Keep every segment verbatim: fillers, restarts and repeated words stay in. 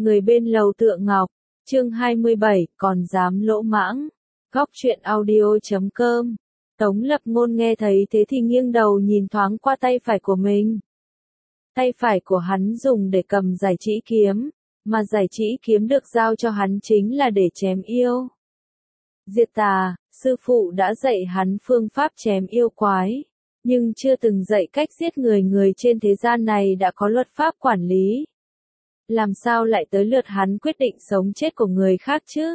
Người bên lầu Tựa Ngọc, chương hai mươi bảy, còn dám lỗ mãng. Góc truyện audio chấm com. Tống Lập Ngôn nghe thấy thế thì nghiêng đầu nhìn thoáng qua tay phải của mình. Tay phải của hắn dùng để cầm giải trĩ kiếm, mà giải trĩ kiếm được giao cho hắn chính là để chém yêu. Diệt tà, sư phụ đã dạy hắn phương pháp chém yêu quái, nhưng chưa từng dạy cách giết người. Người trên thế gian này đã có luật pháp quản lý. Làm sao lại tới lượt hắn quyết định sống chết của người khác chứ?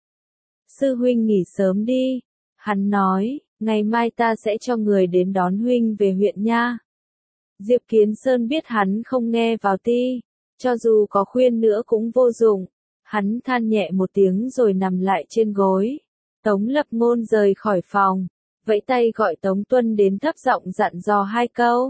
Sư huynh nghỉ sớm đi. Hắn nói, ngày mai ta sẽ cho người đến đón huynh về huyện nha. Diệp Kiến Sơn biết hắn không nghe vào ti, cho dù có khuyên nữa cũng vô dụng. Hắn than nhẹ một tiếng rồi nằm lại trên gối. Tống Lập Ngôn rời khỏi phòng, vẫy tay gọi Tống Tuân đến thấp giọng dặn dò hai câu.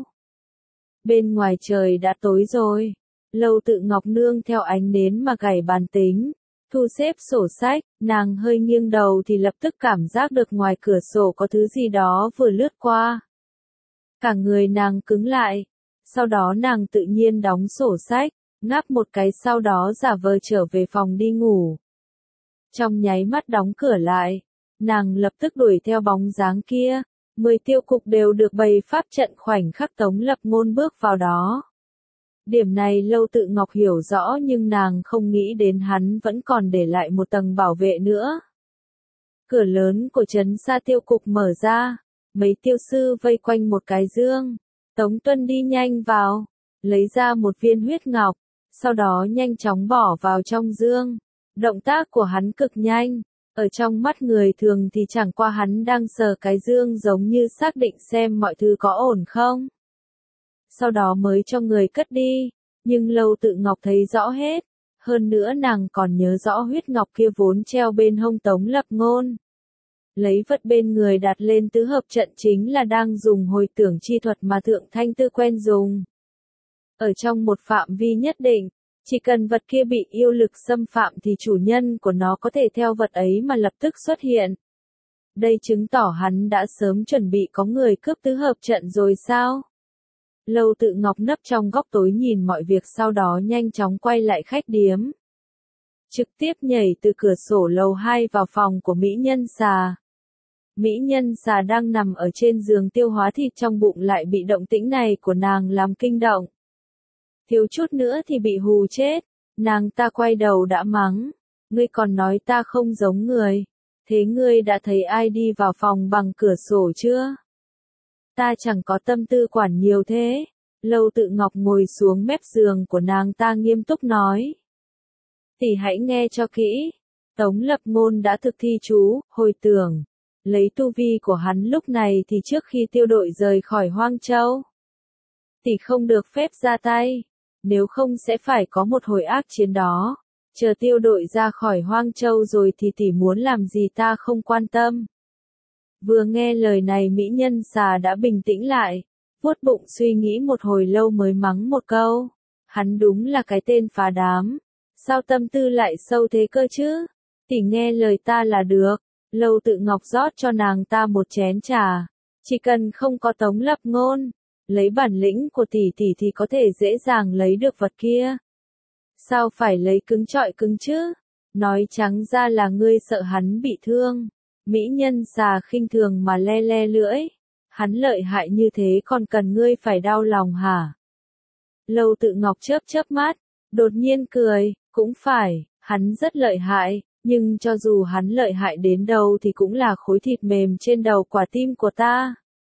Bên ngoài trời đã tối rồi. Lâu Tự Ngọc nương theo ánh nến mà gảy bàn tính, thu xếp sổ sách. Nàng hơi nghiêng đầu thì lập tức cảm giác được ngoài cửa sổ có thứ gì đó vừa lướt qua. Cả người nàng cứng lại, sau đó nàng tự nhiên đóng sổ sách, ngáp một cái, sau đó giả vờ trở về phòng đi ngủ. Trong nháy mắt đóng cửa lại, nàng lập tức đuổi theo bóng dáng kia. Mười tiêu cục đều được bày pháp trận, khoảnh khắc Tống Lập Ngôn bước vào đó. Điểm này Lâu Tự Ngọc hiểu rõ, nhưng nàng không nghĩ đến hắn vẫn còn để lại một tầng bảo vệ nữa. Cửa lớn của trấn Sa tiêu cục mở ra, mấy tiêu sư vây quanh một cái dương. Tống Tuân đi nhanh vào, lấy ra một viên huyết ngọc, sau đó nhanh chóng bỏ vào trong dương. Động tác của hắn cực nhanh, ở trong mắt người thường thì chẳng qua hắn đang sờ cái dương giống như xác định xem mọi thứ có ổn không. Sau đó mới cho người cất đi, nhưng Lâu Tự Ngọc thấy rõ hết, hơn nữa nàng còn nhớ rõ huyết ngọc kia vốn treo bên hông Tống Lập Ngôn. Lấy vật bên người đặt lên tứ hợp trận chính là đang dùng hồi tưởng chi thuật mà Thượng Thanh Tư quen dùng. Ở trong một phạm vi nhất định, chỉ cần vật kia bị yêu lực xâm phạm thì chủ nhân của nó có thể theo vật ấy mà lập tức xuất hiện. Đây chứng tỏ hắn đã sớm chuẩn bị có người cướp tứ hợp trận rồi sao? Lâu Tự Ngọc nấp trong góc tối nhìn mọi việc, sau đó nhanh chóng quay lại khách điếm. Trực tiếp nhảy từ cửa sổ lầu hai vào phòng của Mỹ Nhân Xà. Mỹ Nhân Xà đang nằm ở trên giường tiêu hóa thịt, trong bụng lại bị động tĩnh này của nàng làm kinh động. Thiếu chút nữa thì bị hù chết. Nàng ta quay đầu đã mắng, ngươi còn nói ta không giống người. Thế ngươi đã thấy ai đi vào phòng bằng cửa sổ chưa? Ta chẳng có tâm tư quản nhiều thế. Lâu Tự Ngọc ngồi xuống mép giường của nàng ta nghiêm túc nói. Tỷ hãy nghe cho kỹ. Tống Lập Ngôn đã thực thi chú, hồi tưởng. Lấy tu vi của hắn lúc này thì trước khi tiêu đội rời khỏi Hoang Châu, tỷ không được phép ra tay. Nếu không sẽ phải có một hồi ác chiến đó. Chờ tiêu đội ra khỏi Hoang Châu rồi thì tỷ muốn làm gì ta không quan tâm. Vừa nghe lời này Mỹ Nhân Xà đã bình tĩnh lại, vuốt bụng suy nghĩ một hồi lâu mới mắng một câu. Hắn đúng là cái tên phá đám. Sao tâm tư lại sâu thế cơ chứ? Tỷ nghe lời ta là được. Lâu Tự Ngọc rót cho nàng ta một chén trà. Chỉ cần không có Tống Lập Ngôn, lấy bản lĩnh của tỷ tỷ thì có thể dễ dàng lấy được vật kia. Sao phải lấy cứng trọi cứng chứ? Nói trắng ra là ngươi sợ hắn bị thương. Mỹ Nhân Xà khinh thường mà le le lưỡi. Hắn lợi hại như thế còn cần ngươi phải đau lòng hả? Lâu Tự Ngọc chớp chớp mắt, đột nhiên cười, cũng phải, hắn rất lợi hại, nhưng cho dù hắn lợi hại đến đâu thì cũng là khối thịt mềm trên đầu quả tim của ta.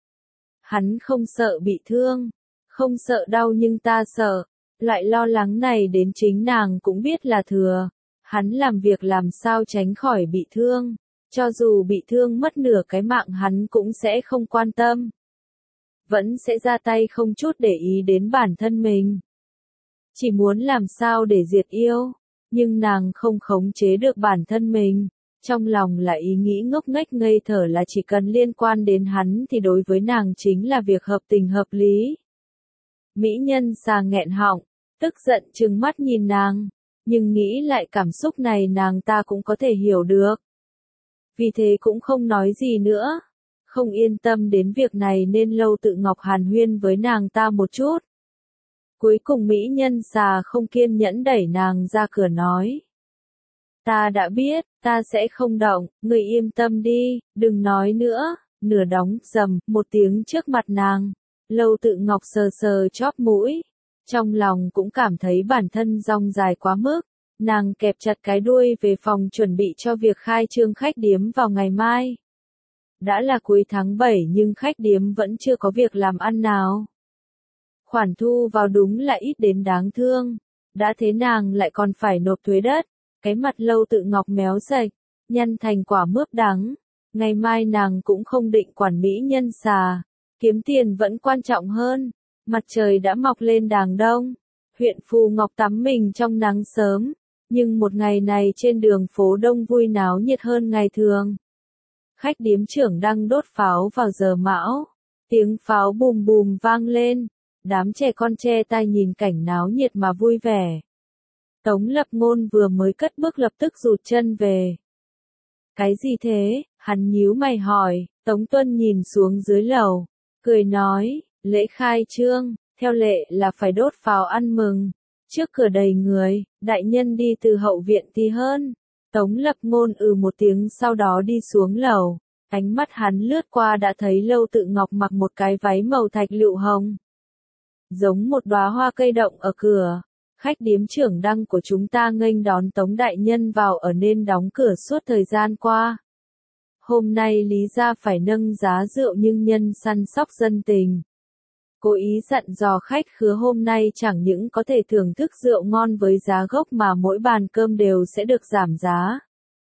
Hắn không sợ bị thương, không sợ đau, nhưng ta sợ. Loại lo lắng này đến chính nàng cũng biết là thừa. Hắn làm việc làm sao tránh khỏi bị thương. Cho dù bị thương mất nửa cái mạng hắn cũng sẽ không quan tâm. Vẫn sẽ ra tay không chút để ý đến bản thân mình. Chỉ muốn làm sao để diệt yêu. Nhưng nàng không khống chế được bản thân mình. Trong lòng là ý nghĩ ngốc nghếch ngây thở là chỉ cần liên quan đến hắn thì đối với nàng chính là việc hợp tình hợp lý. Mỹ Nhân Xà nghẹn họng, tức giận trừng mắt nhìn nàng. Nhưng nghĩ lại cảm xúc này nàng ta cũng có thể hiểu được. Vì thế cũng không nói gì nữa. Không yên tâm đến việc này nên Lâu Tự Ngọc hàn huyên với nàng ta một chút. Cuối cùng mỹ nhân xà không kiên nhẫn đẩy nàng ra cửa nói. Ta đã biết, ta sẽ không động, ngươi yên tâm đi, đừng nói nữa, nửa đóng rầm, một tiếng trước mặt nàng. Lâu Tự Ngọc sờ sờ chóp mũi, trong lòng cũng cảm thấy bản thân dong dài quá mức, nàng kẹp chặt cái đuôi về phòng chuẩn bị cho việc khai trương khách điếm vào ngày mai. Đã là cuối tháng bảy nhưng khách điếm vẫn chưa có việc làm ăn nào. Khoản thu vào đúng là ít đến đáng thương, đã thế nàng lại còn phải nộp thuế đất, cái mặt Lâu Tự Ngọc méo sạch, nhăn thành quả mướp đắng. Ngày mai nàng cũng không định quản mỹ nhân xà, kiếm tiền vẫn quan trọng hơn. Mặt trời đã mọc lên đàng đông, huyện Phù Ngọc tắm mình trong nắng sớm, nhưng một ngày này trên đường phố đông vui náo nhiệt hơn ngày thường. Khách điếm trưởng đang đốt pháo vào giờ mão, tiếng pháo bùm bùm vang lên, đám trẻ con che tai nhìn cảnh náo nhiệt mà vui vẻ. Tống Lập Ngôn vừa mới cất bước lập tức rụt chân về. Cái gì thế? Hắn nhíu mày hỏi. Tống Tuân nhìn xuống dưới lầu, cười nói, lễ khai trương, theo lệ là phải đốt pháo ăn mừng. Trước cửa đầy người, đại nhân đi từ hậu viện thì hơn. Tống Lập Ngôn ừ một tiếng sau đó đi xuống lầu. Ánh mắt hắn lướt qua đã thấy Lâu Tự Ngọc mặc một cái váy màu thạch lựu hồng, giống một đóa hoa cây động ở cửa. Khách điếm trưởng Đăng của chúng ta nghênh đón Tống đại nhân vào ở nên đóng cửa suốt thời gian qua. Hôm nay lý ra phải nâng giá rượu nhưng nhân săn sóc dân tình. Cố ý dặn dò khách khứa hôm nay chẳng những có thể thưởng thức rượu ngon với giá gốc mà mỗi bàn cơm đều sẽ được giảm giá.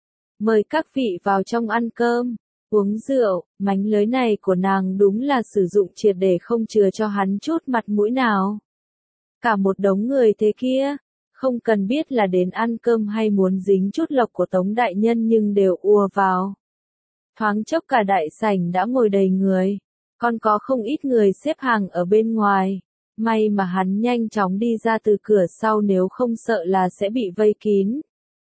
Mời các vị vào trong ăn cơm, uống rượu, mánh lới này của nàng đúng là sử dụng triệt để không chừa cho hắn chút mặt mũi nào. Cả một đống người thế kia, không cần biết là đến ăn cơm hay muốn dính chút lộc của Tống đại nhân nhưng đều ùa vào. Thoáng chốc cả đại sảnh đã ngồi đầy người, còn có không ít người xếp hàng ở bên ngoài. May mà hắn nhanh chóng đi ra từ cửa sau nếu không sợ là sẽ bị vây kín.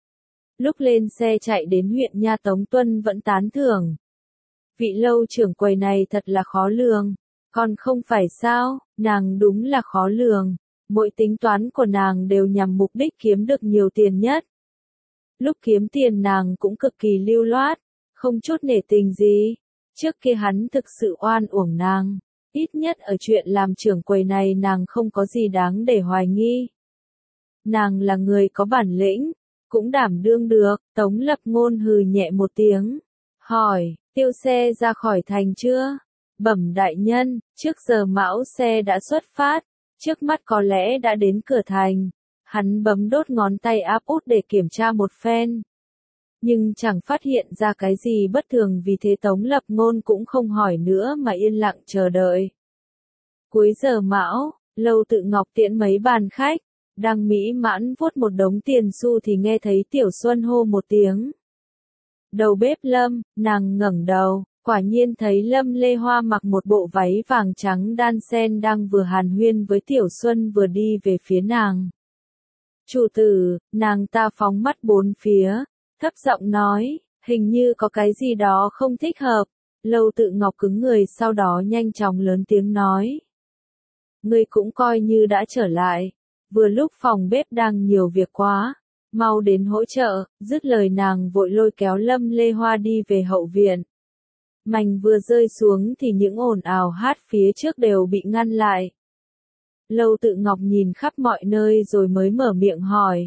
Lúc lên xe chạy đến huyện Nha Tống Tuân vẫn tán thưởng. Vị Lâu trưởng quầy này thật là khó lường, còn không phải sao, nàng đúng là khó lường. Mỗi tính toán của nàng đều nhằm mục đích kiếm được nhiều tiền nhất. Lúc kiếm tiền nàng cũng cực kỳ lưu loát, không chút nể tình gì. Trước kia hắn thực sự oan uổng nàng, ít nhất ở chuyện làm trưởng quầy này nàng không có gì đáng để hoài nghi. Nàng là người có bản lĩnh, cũng đảm đương được. Tống Lập Ngôn hừ nhẹ một tiếng, hỏi, tiêu xe ra khỏi thành chưa? Bẩm đại nhân, trước giờ mão xe đã xuất phát. Trước mắt có lẽ đã đến cửa thành. Hắn bấm đốt ngón tay áp út để kiểm tra một phen. Nhưng chẳng phát hiện ra cái gì bất thường vì thế Tống Lập Ngôn cũng không hỏi nữa mà yên lặng chờ đợi. Cuối giờ mão, Lâu Tự Ngọc tiễn mấy bàn khách, đang mỹ mãn vuốt một đống tiền xu thì nghe thấy Tiểu Xuân hô một tiếng. Đầu bếp Lâm, nàng ngẩng đầu. Quả nhiên thấy Lâm Lê Hoa mặc một bộ váy vàng trắng đan sen đang vừa hàn huyên với Tiểu Xuân vừa đi về phía nàng. Chủ tử, nàng ta phóng mắt bốn phía, thấp giọng nói, hình như có cái gì đó không thích hợp. Lâu Tự Ngọc cứng người sau đó nhanh chóng lớn tiếng nói. Ngươi cũng coi như đã trở lại, vừa lúc phòng bếp đang nhiều việc quá, mau đến hỗ trợ. Dứt lời nàng vội lôi kéo Lâm Lê Hoa đi về hậu viện. Mảnh vừa rơi xuống thì những ồn ào hát phía trước đều bị ngăn lại. Lâu Tự Ngọc nhìn khắp mọi nơi rồi mới mở miệng hỏi.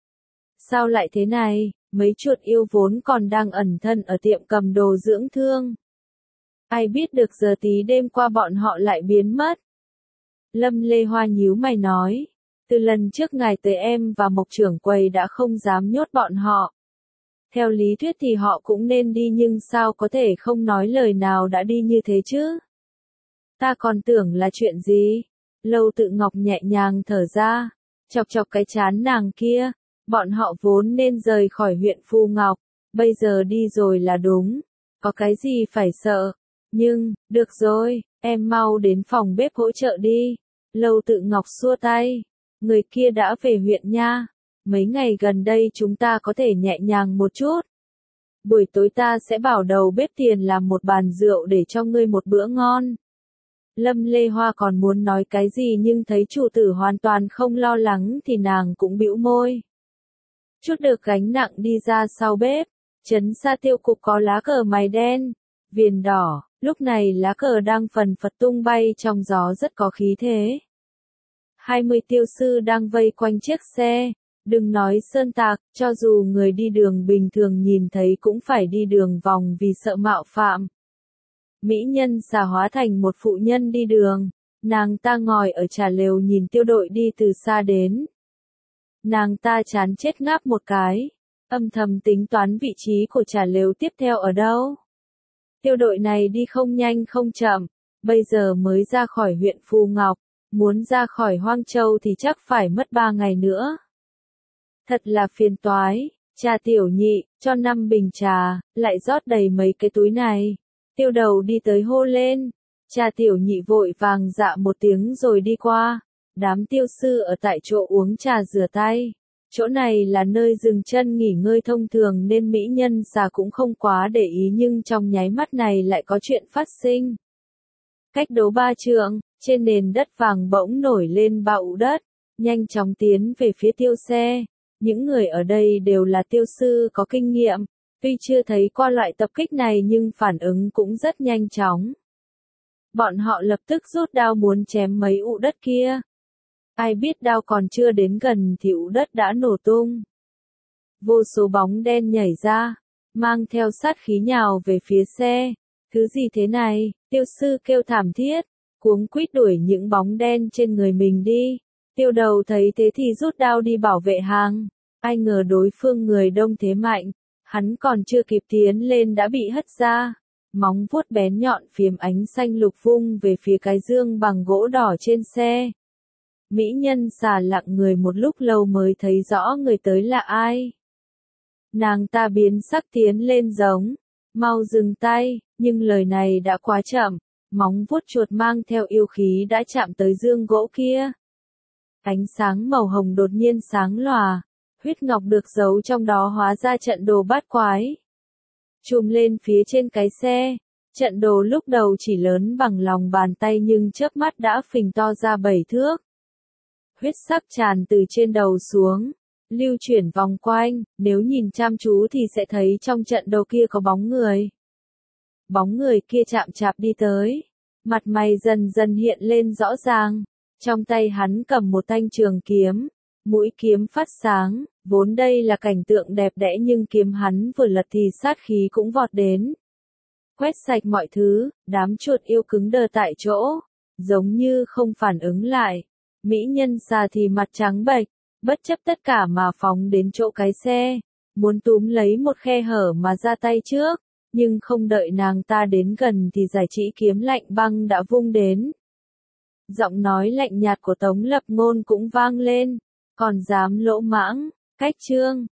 Sao lại thế này, mấy chuột yêu vốn còn đang ẩn thân ở tiệm cầm đồ dưỡng thương. Ai biết được giờ tí đêm qua bọn họ lại biến mất. Lâm Lê Hoa nhíu mày nói. Từ lần trước ngài tới em và Mộc trưởng quầy đã không dám nhốt bọn họ. Theo lý thuyết thì họ cũng nên đi nhưng sao có thể không nói lời nào đã đi như thế chứ? Ta còn tưởng là chuyện gì? Lâu Tự Ngọc nhẹ nhàng thở ra, chọc chọc cái chán nàng kia. Bọn họ vốn nên rời khỏi huyện Phù Ngọc, bây giờ đi rồi là đúng. Có cái gì phải sợ? Nhưng, được rồi, em mau đến phòng bếp hỗ trợ đi. Lâu Tự Ngọc xua tay. Người kia đã về huyện nha. Mấy ngày gần đây chúng ta có thể nhẹ nhàng một chút. Buổi tối ta sẽ bảo đầu bếp tiền làm một bàn rượu để cho ngươi một bữa ngon. Lâm Lê Hoa còn muốn nói cái gì nhưng thấy chủ tử hoàn toàn không lo lắng thì nàng cũng bĩu môi. Chút được gánh nặng đi ra sau bếp, trấn xa tiêu cục có lá cờ mày đen, viền đỏ, lúc này lá cờ đang phần phật tung bay trong gió rất có khí thế. Hai mươi tiêu sư đang vây quanh chiếc xe, đừng nói sơn tạc, cho dù người đi đường bình thường nhìn thấy cũng phải đi đường vòng vì sợ mạo phạm. Mỹ nhân xà hóa thành một phụ nhân đi đường, nàng ta ngồi ở trà lều nhìn tiêu đội đi từ xa đến. Nàng ta chán chết ngáp một cái, âm thầm tính toán vị trí của trà lều tiếp theo ở đâu. Tiêu đội này đi không nhanh không chậm, bây giờ mới ra khỏi huyện Phù Ngọc, muốn ra khỏi Hoang Châu thì chắc phải mất ba ngày nữa. Thật là phiền toái, trà tiểu nhị, cho năm bình trà, lại rót đầy mấy cái túi này. Tiêu đầu đi tới hô lên, trà tiểu nhị vội vàng dạ một tiếng rồi đi qua. Đám tiêu sư ở tại chỗ uống trà rửa tay. Chỗ này là nơi dừng chân nghỉ ngơi thông thường nên mỹ nhân xà cũng không quá để ý nhưng trong nháy mắt này lại có chuyện phát sinh. Cách đấu ba trượng, trên nền đất vàng bỗng nổi lên ba ụ đất, nhanh chóng tiến về phía tiêu xe. Những người ở đây đều là tiêu sư có kinh nghiệm, tuy chưa thấy qua loại tập kích này nhưng phản ứng cũng rất nhanh chóng. Bọn họ lập tức rút đao muốn chém mấy ụ đất kia. Ai biết đao còn chưa đến gần thì ụ đất đã nổ tung. Vô số bóng đen nhảy ra, mang theo sát khí nhào về phía xe. Thứ gì thế này? Tiêu sư kêu thảm thiết, cuống quýt đuổi những bóng đen trên người mình đi. Tiêu đầu thấy thế thì rút đao đi bảo vệ hàng. Ai ngờ đối phương người đông thế mạnh, hắn còn chưa kịp tiến lên đã bị hất ra. Móng vuốt bén nhọn phiếm ánh xanh lục vung về phía cái dương bằng gỗ đỏ trên xe. Mỹ nhân xà lặng người một lúc lâu mới thấy rõ người tới là ai. Nàng ta biến sắc tiến lên giống, mau dừng tay, nhưng lời này đã quá chậm, móng vuốt chuột mang theo yêu khí đã chạm tới dương gỗ kia. Ánh sáng màu hồng đột nhiên sáng lòa, huyết ngọc được giấu trong đó hóa ra trận đồ bát quái. Chùm lên phía trên cái xe, trận đồ lúc đầu chỉ lớn bằng lòng bàn tay nhưng chớp mắt đã phình to ra bảy thước. Huyết sắc tràn từ trên đầu xuống, lưu chuyển vòng quanh, nếu nhìn chăm chú thì sẽ thấy trong trận đồ kia có bóng người. Bóng người kia chạm chạp đi tới, mặt mày dần dần hiện lên rõ ràng, trong tay hắn cầm một thanh trường kiếm, mũi kiếm phát sáng, vốn đây là cảnh tượng đẹp đẽ nhưng kiếm hắn vừa lật thì sát khí cũng vọt đến. Quét sạch mọi thứ, đám chuột yêu cứng đờ tại chỗ, giống như không phản ứng lại. Mỹ nhân xà thì mặt trắng bệch, bất chấp tất cả mà phóng đến chỗ cái xe, muốn túm lấy một khe hở mà ra tay trước, nhưng không đợi nàng ta đến gần thì giải chỉ kiếm lạnh băng đã vung đến. Giọng nói lạnh nhạt của Tống Lập Ngôn cũng vang lên, còn dám lỗ mãng, cách chương.